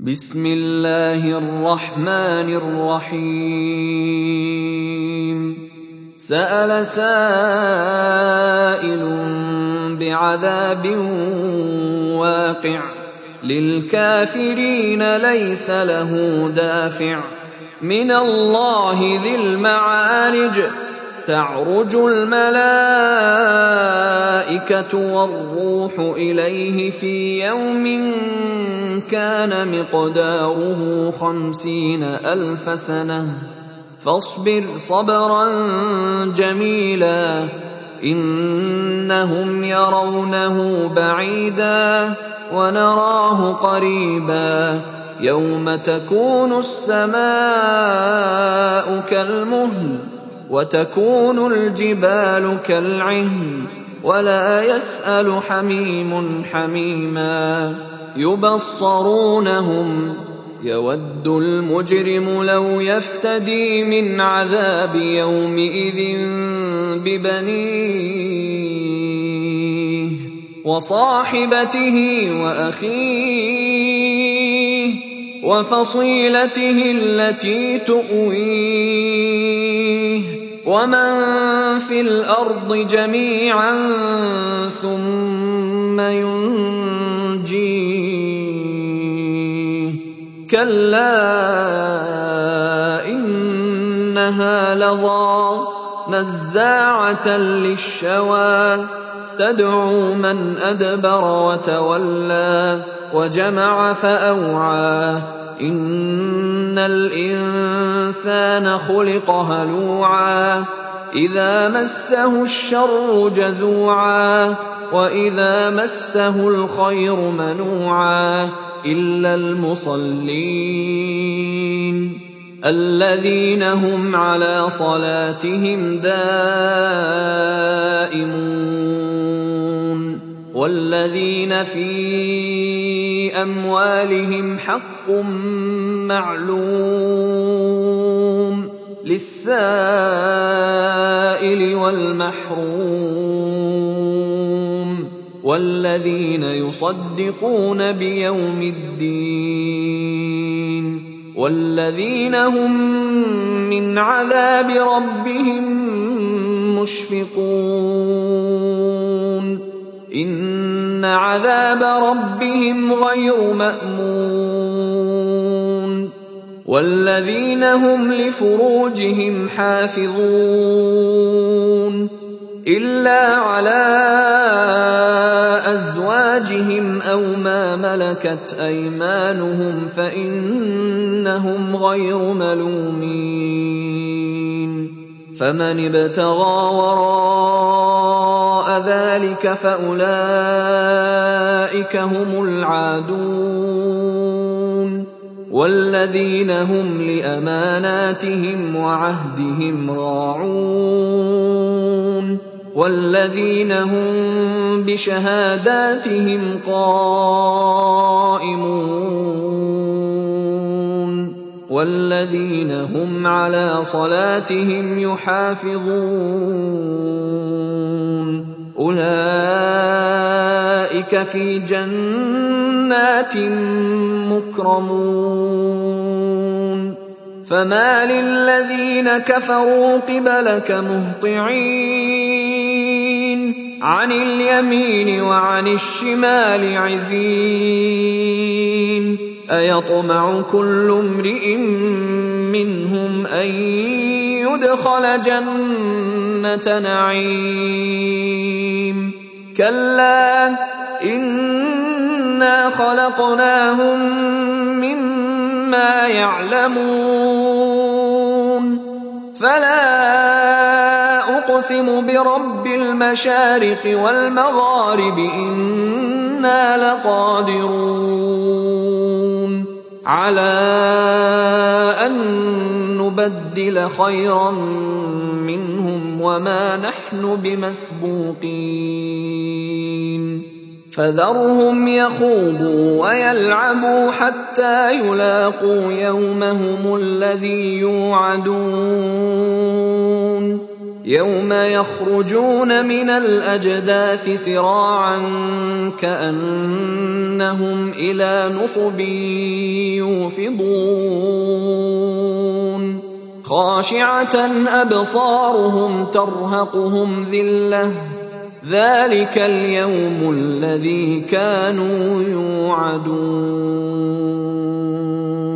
بسم الله الرحمن الرحيم سأل سائل بعذاب واقع للكافرين ليس له دافع من الله ذي المعارج تعرج الملائكة والروح إليه في يوم كان مقداره 50,000 سنة فاصبر صبرا جميلا إنهم يرونه بعيدا ونراه قريبا يوم تكون السماء كالمهل وتكون الجبال كالعهن ولا يسأل حميم حميما يبصرونهم يود المجرم لو يفتدي من عذاب يومئذ ببنيه وصاحبته وأخيه وفصيلته التي تؤويه ومن في الأرض جميعا ثم ينجيه كلا إنها لظى نزاعة للشوى تدعو من أدبر وتولى وجمع فأوعى إن الإنسان خلق هلوعا إذا مسه الشر جزوعا وإذا مسه الخير منوعا إلا المصلين الذين هم على صلاتهم دائمون والذين في أموالهم حق معلوم للسائل والمحروم والذين يصدقون بيوم الدين والذين هم من عذاب ربهم مشفقون إن عذاب ربهم غير مأمون والذين هم لفروجهم حافظون إلا على أزواجهم أو ما ملكت أيمانهم فإنهم غير ملومين فمن ابتغى وراء ذلك فأولئك هم العادون والذين هم لأماناتهم وعهدهم راعون والذين هم بشهاداتهم قائمون والذين هم على صلاتهم يحافظون أولئك في جنات مكرمون فما للذين كفروا قبلك مهطعين عن اليمين وعن الشمال عزين أيطمع كل امرئ منهم أن يدخل جنة نعيم كلا إنا خلقناهم مما يعلمون فلا أقسم برب المشارق والمغارب إنا لقادرون على أن نبدل خيرا منهم وما نحن بمسبوقين فذرهم يخوضوا ويلعبوا حتى يلاقوا يومهم الذي يوعدون يوم يخرجون من الأجداث سراعا كأنهم إلى نصب يوفضون خاشعة أبصارهم ترهقهم ذلة ذلك اليوم الذي كانوا يوعدون